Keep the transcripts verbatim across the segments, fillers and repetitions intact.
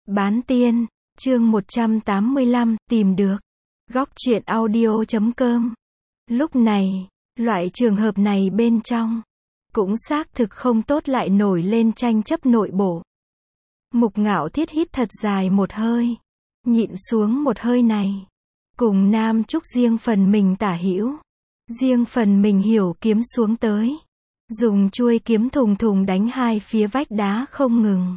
Bán tiên, chương một trăm tám mươi lăm, tìm được. Góc truyện audio chấm com. Lúc này, loại trường hợp này bên trong, cũng xác thực không tốt lại nổi lên tranh chấp nội bộ. Mục Ngạo Thiết hít thật dài một hơi, nhịn xuống một hơi này. Cùng Nam Trúc riêng phần mình tả hữu, riêng phần mình hiểu kiếm xuống tới. Dùng chuôi kiếm thùng thùng đánh hai phía vách đá không ngừng.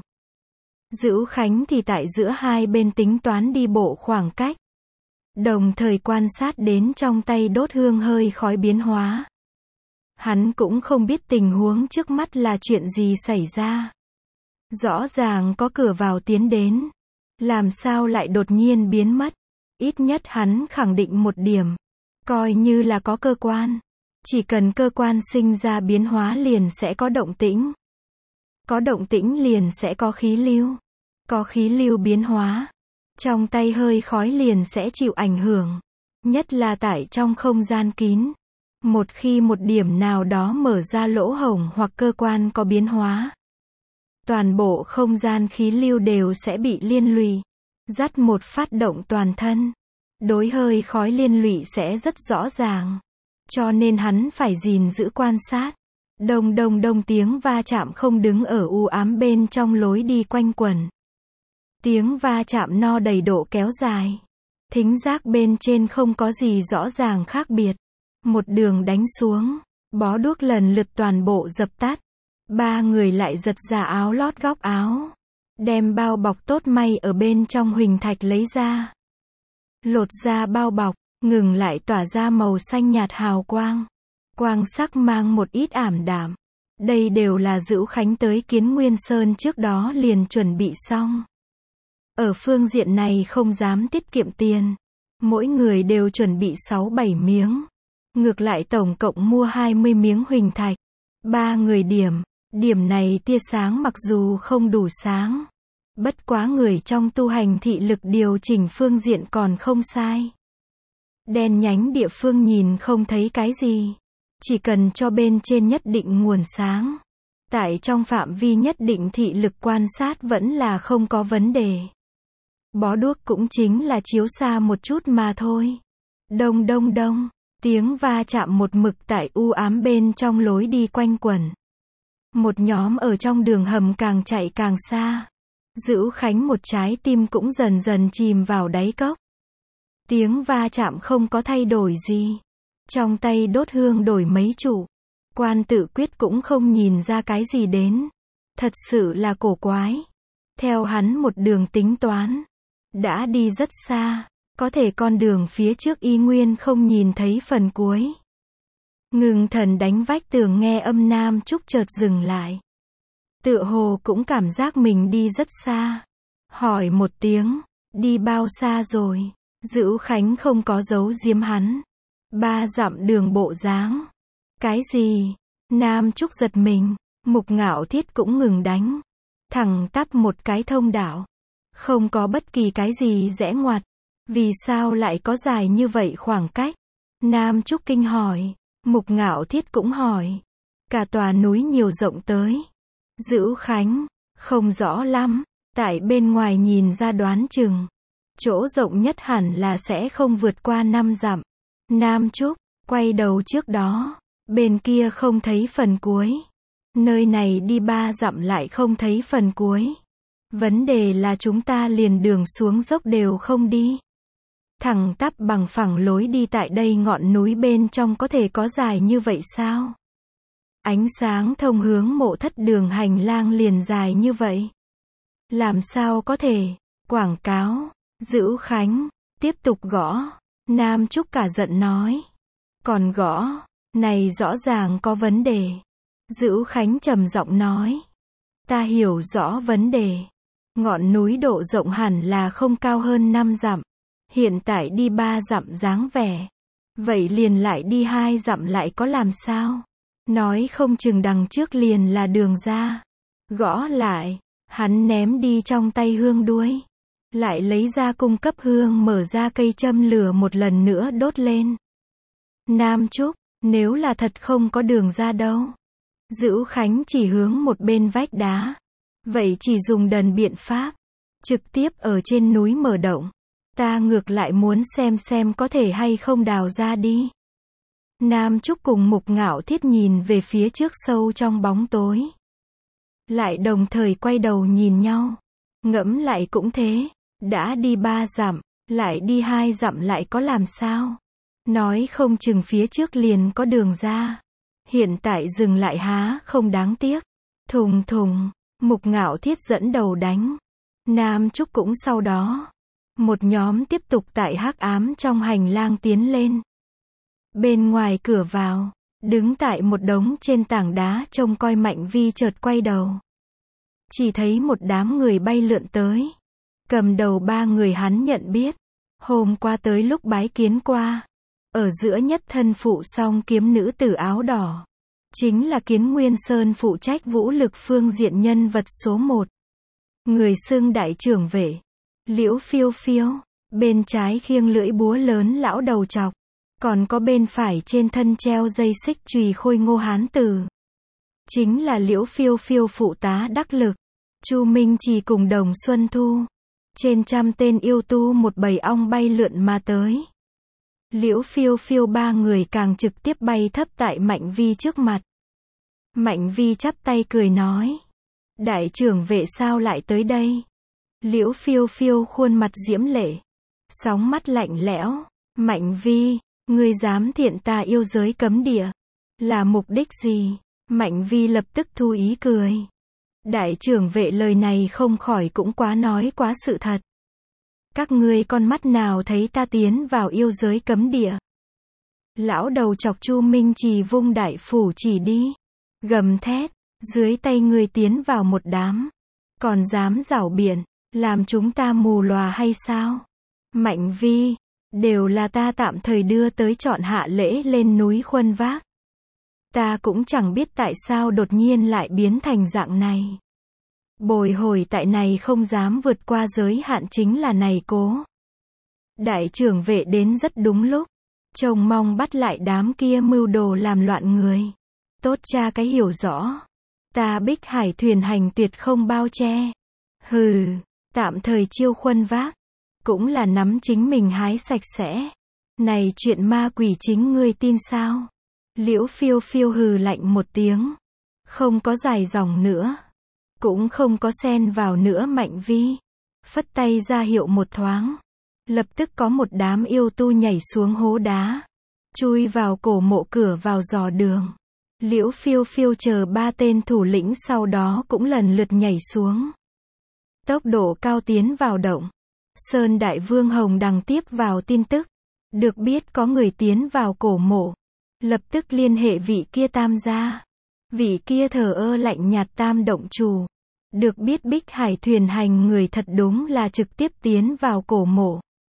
Dữu Khánh thì tại giữa hai bên tính toán đi bộ khoảng cách. Đồng thời quan sát đến trong tay đốt hương hơi khói biến hóa. Hắn cũng không biết tình huống trước mắt là chuyện gì xảy ra. Rõ ràng có cửa vào tiến đến. Làm sao lại đột nhiên biến mất? Ít nhất hắn khẳng định một điểm. Coi như là có cơ quan. Chỉ cần cơ quan sinh ra biến hóa liền sẽ có động tĩnh. Có động tĩnh liền sẽ có khí lưu. Có khí lưu biến hóa. Trong tay hơi khói liền sẽ chịu ảnh hưởng. Nhất là tại trong không gian kín. Một khi một điểm nào đó mở ra lỗ hổng hoặc cơ quan có biến hóa. Toàn bộ không gian khí lưu đều sẽ bị liên lụy. Dắt một phát động toàn thân. Đối hơi khói liên lụy sẽ rất rõ ràng. Cho nên hắn phải gìn giữ quan sát. Đông đông đông tiếng va chạm không đứng ở u ám bên trong lối đi quanh quẩn. Tiếng va chạm no đầy độ kéo dài. Thính giác bên trên không có gì rõ ràng khác biệt. Một đường đánh xuống, bó đuốc lần lượt toàn bộ dập tắt. Ba người lại giật ra áo lót góc áo. Đem bao bọc tốt may ở bên trong huỳnh thạch lấy ra. Lột ra bao bọc, ngừng lại tỏa ra màu xanh nhạt hào quang. Quang sắc mang một ít ảm đạm. Đây đều là Dữu Khánh tới Kiến Nguyên Sơn trước đó liền chuẩn bị xong. Ở phương diện này không dám tiết kiệm tiền. Mỗi người đều chuẩn bị sáu bảy miếng. Ngược lại tổng cộng mua hai mươi miếng huỳnh thạch. Ba người điểm. Điểm này tia sáng mặc dù không đủ sáng. Bất quá người trong tu hành thị lực điều chỉnh phương diện còn không sai. Đen nhánh địa phương nhìn không thấy cái gì. Chỉ cần cho bên trên nhất định nguồn sáng. Tại trong phạm vi nhất định thị lực quan sát vẫn là không có vấn đề. Bó đuốc cũng chính là chiếu xa một chút mà thôi. Đông đông đông, tiếng va chạm một mực tại u ám bên trong lối đi quanh quẩn. Một nhóm ở trong đường hầm càng chạy càng xa. Dữu Khánh một trái tim cũng dần dần chìm vào đáy cốc. Tiếng va chạm không có thay đổi gì. Trong tay đốt hương đổi mấy trụ. Quan Tự Quyết cũng không nhìn ra cái gì đến. Thật sự là cổ quái. Theo hắn một đường tính toán. Đã đi rất xa. Có thể con đường phía trước y nguyên không nhìn thấy phần cuối. Ngừng thần đánh vách tường nghe âm Nam Trúc chợt dừng lại. Tựa hồ cũng cảm giác mình đi rất xa. Hỏi một tiếng. Đi bao xa rồi? Dữu Khánh không có giấu giếm hắn. Ba dặm đường bộ dáng. Cái gì? Nam Trúc giật mình. Mục Ngạo Thiết cũng ngừng đánh. Thẳng tắp một cái thông đạo. Không có bất kỳ cái gì rẽ ngoặt. Vì sao lại có dài như vậy khoảng cách? Nam Trúc kinh hỏi. Mục Ngạo Thiết cũng hỏi. Cả tòa núi nhiều rộng tới. Dữu Khánh. Không rõ lắm. Tại bên ngoài nhìn ra đoán chừng. Chỗ rộng nhất hẳn là sẽ không vượt qua năm dặm. Nam Trúc. Quay đầu trước đó. Bên kia không thấy phần cuối. Nơi này đi ba dặm lại không thấy phần cuối. Vấn đề là chúng ta liền đường xuống dốc đều không đi. Thẳng tắp bằng phẳng lối đi tại đây ngọn núi bên trong có thể có dài như vậy sao? Ánh sáng thông hướng mộ thất đường hành lang liền dài như vậy. Làm sao có thể? Quảng cáo. Dữu Khánh. Tiếp tục gõ. Nam Trúc cả giận nói. Còn gõ. Này rõ ràng có vấn đề. Dữu Khánh trầm giọng nói. Ta hiểu rõ vấn đề. Ngọn núi độ rộng hẳn là không cao hơn năm dặm. Hiện tại đi ba dặm dáng vẻ. Vậy liền lại đi hai dặm lại có làm sao? Nói không chừng đằng trước liền là đường ra. Gõ lại. Hắn ném đi trong tay hương đuôi. Lại lấy ra cung cấp hương mở ra cây châm lửa một lần nữa đốt lên. Nam Trúc. Nếu là thật không có đường ra đâu. Dữu Khánh chỉ hướng một bên vách đá. Vậy chỉ dùng đần biện pháp. trực tiếp ở trên núi mở động. Ta ngược lại muốn xem xem có thể hay không đào ra đi. Nam Trúc cùng Mục Ngạo Thiết nhìn về phía trước sâu trong bóng tối. Lại đồng thời quay đầu nhìn nhau. Ngẫm lại cũng thế. Đã đi ba dặm, lại đi hai dặm lại có làm sao? Nói không chừng phía trước liền có đường ra. Hiện tại dừng lại há không đáng tiếc. Thùng thùng, Mục Ngạo Thiết dẫn đầu đánh. Nam Trúc cũng sau đó. Một nhóm tiếp tục tại hắc ám trong hành lang tiến lên. Bên ngoài cửa vào, đứng tại một đống trên tảng đá trông coi Mạnh Vi chợt quay đầu. Chỉ thấy một đám người bay lượn tới. Cầm đầu ba người hắn nhận biết. Hôm qua tới lúc bái kiến qua. Ở giữa nhất thân phụ song kiếm nữ tử áo đỏ. Chính là Kiến Nguyên Sơn phụ trách vũ lực phương diện nhân vật số một. Người xưng đại trưởng vệ. Liễu Phiêu Phiêu. Bên trái khiêng lưỡi búa lớn lão đầu chọc. Còn có bên phải trên thân treo dây xích chùy khôi ngô hán tử. Chính là Liễu Phiêu Phiêu phụ tá đắc lực. Chu Minh Trì cùng Đồng Xuân Thu. Trên trăm tên yêu tu một bầy ong bay lượn mà tới. Liễu Phiêu Phiêu ba người càng trực tiếp bay thấp tại Mạnh Vi trước mặt. Mạnh Vi chắp tay cười nói. Đại trưởng vệ sao lại tới đây? Liễu Phiêu Phiêu khuôn mặt diễm lệ. Sóng mắt lạnh lẽo. Mạnh Vi, ngươi dám thiện ta yêu giới cấm địa. Là mục đích gì? Mạnh Vi lập tức thu ý cười. Đại trưởng vệ lời này không khỏi cũng quá nói quá sự thật. Các ngươi con mắt nào thấy ta tiến vào yêu giới cấm địa? Lão đầu chọc Chu Minh Trì vung đại phủ chỉ đi. Gầm thét, dưới tay ngươi tiến vào một đám. Còn dám giảo biện, làm chúng ta mù lòa hay sao? Mạnh Vi, đều là ta tạm thời đưa tới chọn hạ lễ lên núi khuân vác. Ta cũng chẳng biết tại sao đột nhiên lại biến thành dạng này. Bồi hồi tại này không dám vượt qua giới hạn chính là này cố. Đại trưởng vệ đến rất đúng lúc. Trông mong bắt lại đám kia mưu đồ làm loạn người. Tốt cha cái hiểu rõ. Ta Bích Hải thuyền hành tuyệt không bao che. Hừ, tạm thời chiêu khuân vác. Cũng là nắm chính mình hái sạch sẽ. Này chuyện ma quỷ chính ngươi tin sao? Liễu Phiêu Phiêu hừ lạnh một tiếng. Không có dài dòng nữa. Cũng không có xen vào nữa Mạnh Vi. Phất tay ra hiệu một thoáng. Lập tức có một đám yêu tu nhảy xuống hố đá. Chui vào cổ mộ cửa vào dò đường. Liễu Phiêu Phiêu chờ ba tên thủ lĩnh sau đó cũng lần lượt nhảy xuống. Tốc độ cao tiến vào động. Sơn Đại Vương Hồng Đằng tiếp vào tin tức. Được biết có người tiến vào cổ mộ. Lập tức liên hệ vị kia tam gia. Vị kia thờ ơ lạnh nhạt tam động chủ. Được biết Bích Hải thuyền hành người thật đúng là trực tiếp tiến vào cổ mộ.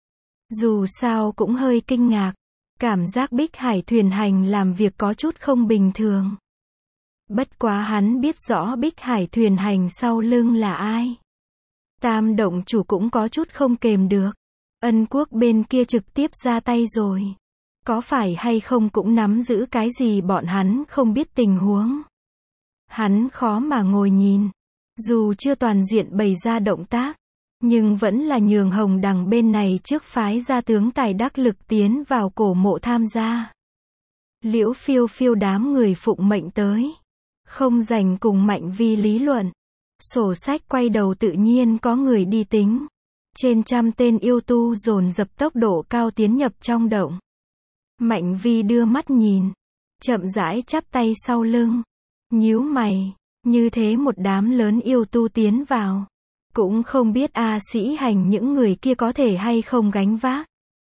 Dù sao cũng hơi kinh ngạc. Cảm giác Bích Hải thuyền hành làm việc có chút không bình thường. Bất quá hắn biết rõ Bích Hải thuyền hành sau lưng là ai. Tam động chủ cũng có chút không kềm được. Ân quốc bên kia trực tiếp ra tay rồi. Có phải hay không cũng nắm giữ cái gì bọn hắn không biết tình huống. Hắn khó mà ngồi nhìn. Dù chưa toàn diện bày ra động tác. Nhưng vẫn là nhường Hồng Đằng bên này trước phái ra tướng tài đắc lực tiến vào cổ mộ tham gia. Liễu Phiêu Phiêu đám người phụng mệnh tới. Không dành cùng Mạnh Vi lý luận. Sổ sách quay đầu tự nhiên có người đi tính. Trên trăm tên yêu tu dồn dập tốc độ cao tiến nhập trong động. Mạnh Vi đưa mắt nhìn. Chậm rãi chắp tay sau lưng. Nhíu mày. Như thế một đám lớn yêu tu tiến vào. Cũng không biết A Sĩ Hành những người kia có thể hay không gánh vác.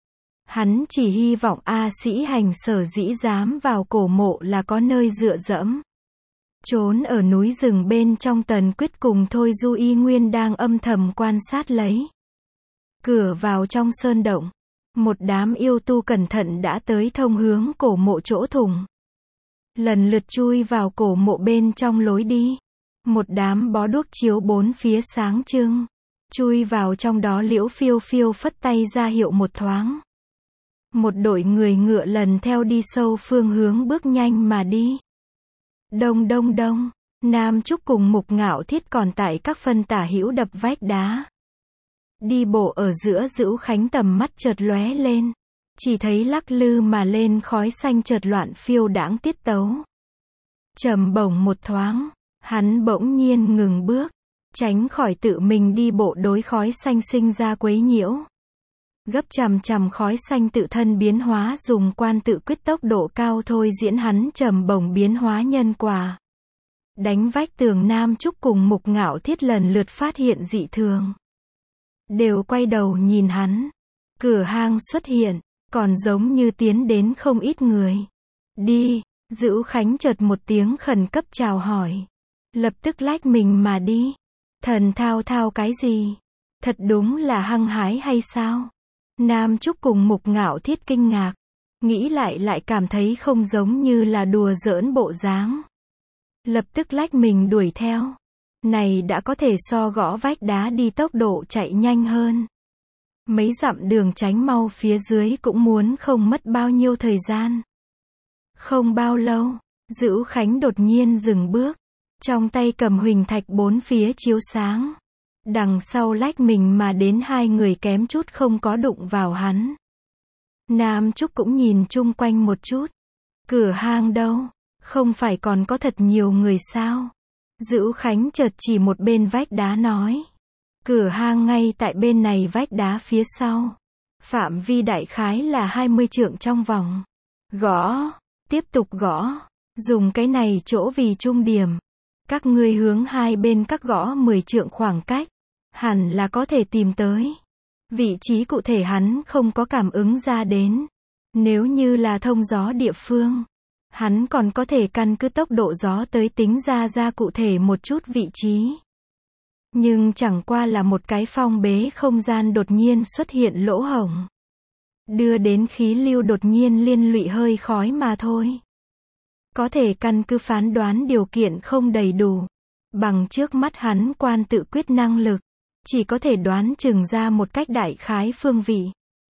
Hắn chỉ hy vọng A Sĩ Hành sở dĩ dám vào cổ mộ là có nơi dựa dẫm. Trốn ở núi rừng bên trong Tần Quyết cùng Thôi Du Y Nguyên đang âm thầm quan sát lấy. Cửa vào trong sơn động. Một đám yêu tu cẩn thận đã tới thông hướng cổ mộ chỗ thủng. Lần lượt chui vào cổ mộ bên trong lối đi. Một đám bó đuốc chiếu bốn phía sáng trưng. Chui vào trong đó Liễu Phiêu Phiêu phất tay ra hiệu một thoáng. Một đội người ngựa lần theo đi sâu phương hướng bước nhanh mà đi. Đông đông đông, Nam Trúc cùng Mục Ngạo Thiết còn tại các phân tả hữu đập vách đá. Đi bộ ở giữa Dữu Khánh tầm mắt chợt lóe lên. Chỉ thấy lắc lư mà lên khói xanh chợt loạn phiêu đãng tiết tấu. Trầm bổng một thoáng, hắn bỗng nhiên ngừng bước, tránh khỏi tự mình đi bộ đối khói xanh sinh ra quấy nhiễu. Gấp chằm chằm khói xanh tự thân biến hóa dùng quan tự quyết tốc độ cao thôi diễn hắn trầm bổng biến hóa nhân quả. Đánh vách tường Nam Trúc cùng Mục Ngạo Thiết lần lượt phát hiện dị thường. Đều quay đầu nhìn hắn. Cửa hang xuất hiện, còn giống như tiến đến không ít người. Đi, Dữu Khánh chợt một tiếng khẩn cấp chào hỏi. Lập tức lách mình mà đi. Thần thao thao cái gì? Thật đúng là hăng hái hay sao? Nam Trúc cùng Mục Ngạo Thiết kinh ngạc. Nghĩ lại lại cảm thấy không giống như là đùa giỡn bộ dáng. Lập tức lách mình đuổi theo. Này đã có thể so gõ vách đá đi tốc độ chạy nhanh hơn. Mấy dặm đường tránh mau phía dưới cũng muốn không mất bao nhiêu thời gian. Không bao lâu, Dữu Khánh đột nhiên dừng bước. Trong tay cầm huỳnh thạch bốn phía chiếu sáng. Đằng sau lách mình mà đến hai người kém chút không có đụng vào hắn. Nam Trúc cũng nhìn chung quanh một chút. Cửa hang đâu? Không phải còn có thật nhiều người sao? Dữu Khánh chợt chỉ một bên vách đá nói. Cửa hang ngay tại bên này vách đá phía sau. Phạm vi đại khái là hai mươi trượng trong vòng. Gõ, tiếp tục gõ. Dùng cái này chỗ vì trung điểm. Các ngươi hướng hai bên các gõ mười trượng khoảng cách. Hẳn là có thể tìm tới. Vị trí cụ thể hắn không có cảm ứng ra đến. Nếu như là thông gió địa phương, hắn còn có thể căn cứ tốc độ gió tới tính ra ra cụ thể một chút vị trí. Nhưng chẳng qua là một cái phong bế không gian đột nhiên xuất hiện lỗ hổng. Đưa đến khí lưu đột nhiên liên lụy hơi khói mà thôi. Có thể căn cứ phán đoán điều kiện không đầy đủ. Bằng trước mắt hắn quan tự quyết năng lực. Chỉ có thể đoán chừng ra một cách đại khái phương vị.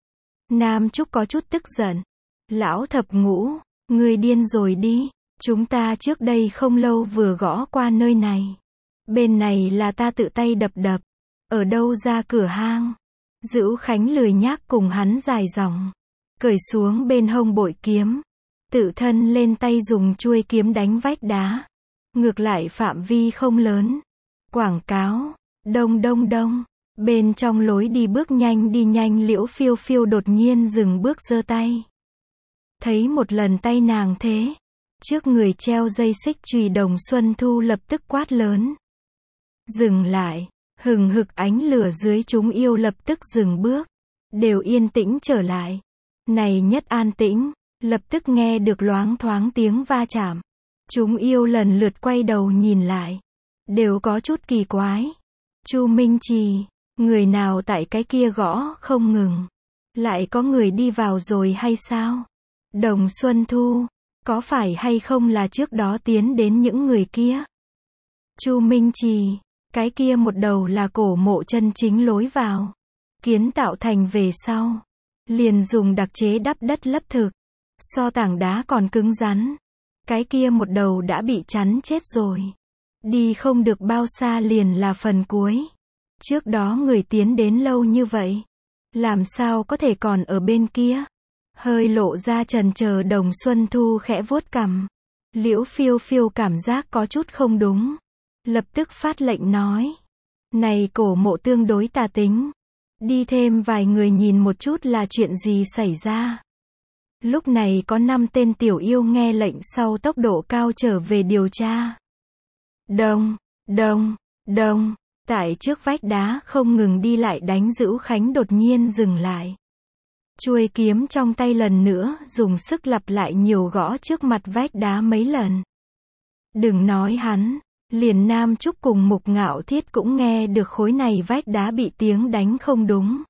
Nam Trúc có chút tức giận. Lão thập ngũ, ngươi điên rồi đi. Chúng ta trước đây không lâu vừa gõ qua nơi này. Bên này là ta tự tay đập đập. Ở đâu ra cửa hang? Dữu Khánh lười nhác cùng hắn dài dòng. Cởi xuống bên hông bội kiếm. Tự thân lên tay dùng chuôi kiếm đánh vách đá. Ngược lại phạm vi không lớn. Quảng cáo. Đông đông đông. Bên trong lối đi bước nhanh đi nhanh Liễu Phiêu Phiêu đột nhiên dừng bước giơ tay. Thấy một lần tay nàng thế. Trước người treo dây xích chùy Đồng Xuân Thu lập tức quát lớn. Dừng lại. Hừng hực ánh lửa dưới chúng yêu lập tức dừng bước. Đều yên tĩnh trở lại. Này nhất an tĩnh. Lập tức nghe được loáng thoáng tiếng va chạm. Chúng yêu lần lượt quay đầu nhìn lại. Đều có chút kỳ quái. Chu Minh Trì, người nào tại cái kia gõ không ngừng. Lại có người đi vào rồi hay sao? Đồng Xuân Thu, có phải hay không là trước đó tiến đến những người kia? Chu Minh Trì, cái kia một đầu là cổ mộ chân chính lối vào. Kiến tạo thành về sau. Liền dùng đặc chế đắp đất lấp thực. So tảng đá còn cứng rắn. Cái kia một đầu đã bị chắn chết rồi. Đi không được bao xa liền là phần cuối. Trước đó người tiến đến lâu như vậy. Làm sao có thể còn ở bên kia? Hơi lộ ra trần chờ Đồng Xuân Thu khẽ vuốt cằm. Liễu Phiêu Phiêu cảm giác có chút không đúng. Lập tức phát lệnh nói. Này cổ mộ tương đối tà tính. Đi thêm vài người nhìn một chút là chuyện gì xảy ra. Lúc này có năm tên tiểu yêu nghe lệnh sau tốc độ cao trở về điều tra. Đông, đông, đông, tại trước vách đá không ngừng đi lại đánh Dữu Khánh đột nhiên dừng lại. Chuôi kiếm trong tay lần nữa dùng sức lặp lại nhiều gõ trước mặt vách đá mấy lần. Đừng nói hắn, liền Nam Trúc cùng Mục Ngạo Thiết cũng nghe được khối này vách đá bị tiếng đánh không đúng.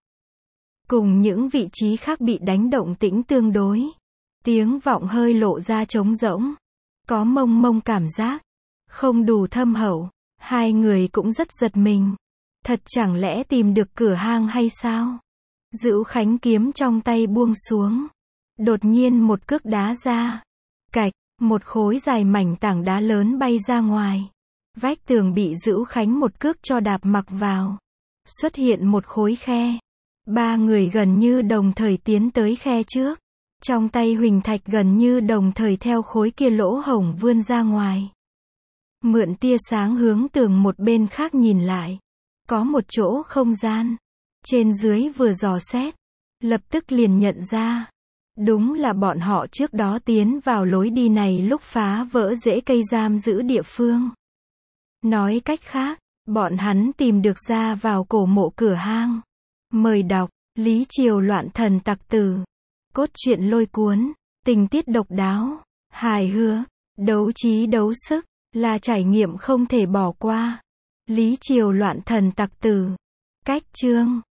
Cùng những vị trí khác bị đánh động tĩnh tương đối. Tiếng vọng hơi lộ ra trống rỗng. Có mông mông cảm giác. Không đủ thâm hậu. Hai người cũng rất giật mình. Thật chẳng lẽ tìm được cửa hang hay sao? Dữu Khánh kiếm trong tay buông xuống. Đột nhiên một cước đá ra. Cạch, một khối dài mảnh tảng đá lớn bay ra ngoài. Vách tường bị Dữu Khánh một cước cho đạp mặc vào. xuất hiện một khối khe. Ba người gần như đồng thời tiến tới khe trước. Trong tay Huỳnh Thạch gần như đồng thời theo khối kia lỗ hổng vươn ra ngoài. Mượn tia sáng hướng tường một bên khác nhìn lại. Có một chỗ không gian. Trên dưới vừa dò xét. Lập tức liền nhận ra. Đúng là bọn họ trước đó tiến vào lối đi này lúc phá vỡ rễ cây giam giữ địa phương. Nói cách khác, bọn hắn tìm được ra vào cổ mộ cửa hang. Mời đọc, Lý Triều loạn thần tặc tử. Cốt truyện lôi cuốn, tình tiết độc đáo, hài hước, đấu trí đấu sức, là trải nghiệm không thể bỏ qua. Lý Triều loạn thần tặc tử. Cách chương